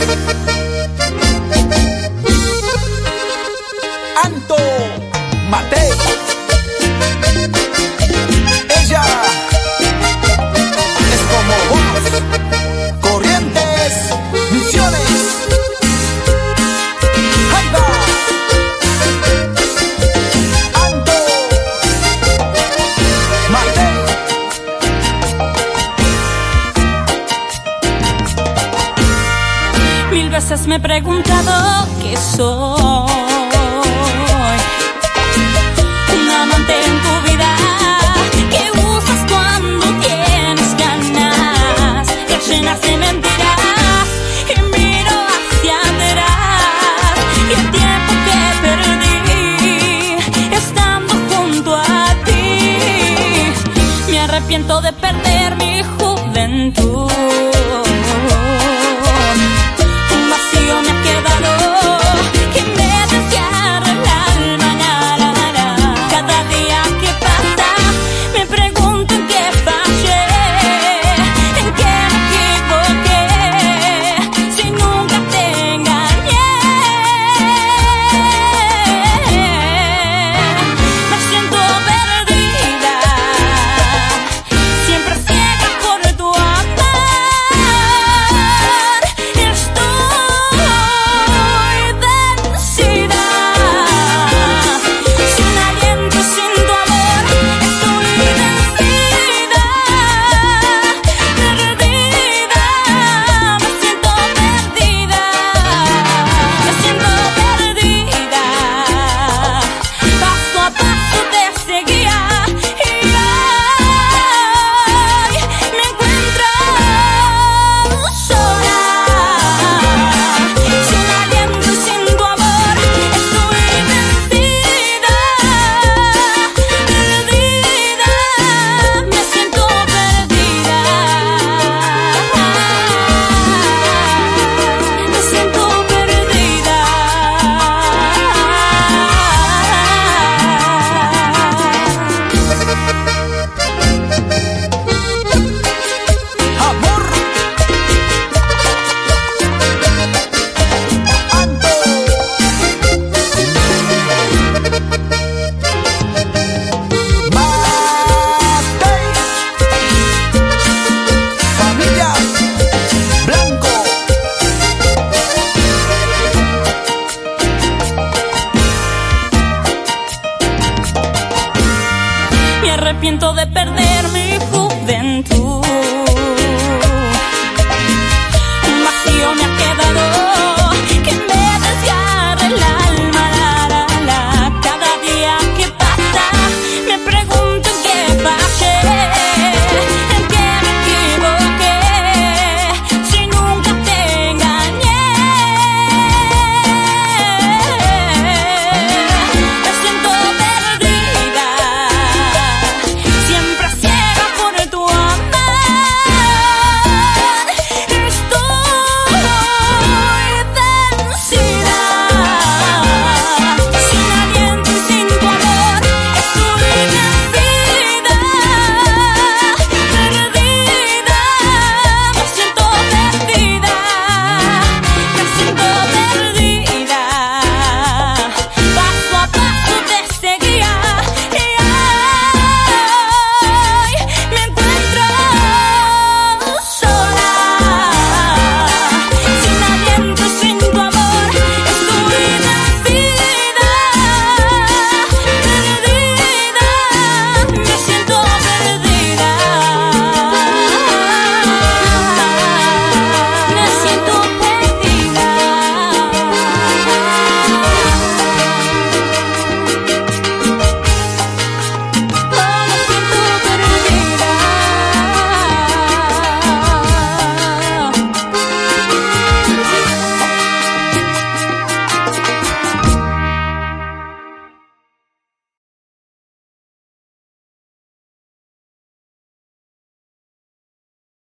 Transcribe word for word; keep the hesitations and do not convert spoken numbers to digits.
Anto Matei. Ella es como vos. Corrientes, Misiones. Ahí va. Anto Matei. Mil veces me he preguntado qué soy. Un amante en tu vida que usas cuando tienes ganas, que llenas de mentiras y miro hacia atrás. Y el tiempo que perdí estando junto a ti, me arrepiento de perder mi juventud. Me arrepiento de perder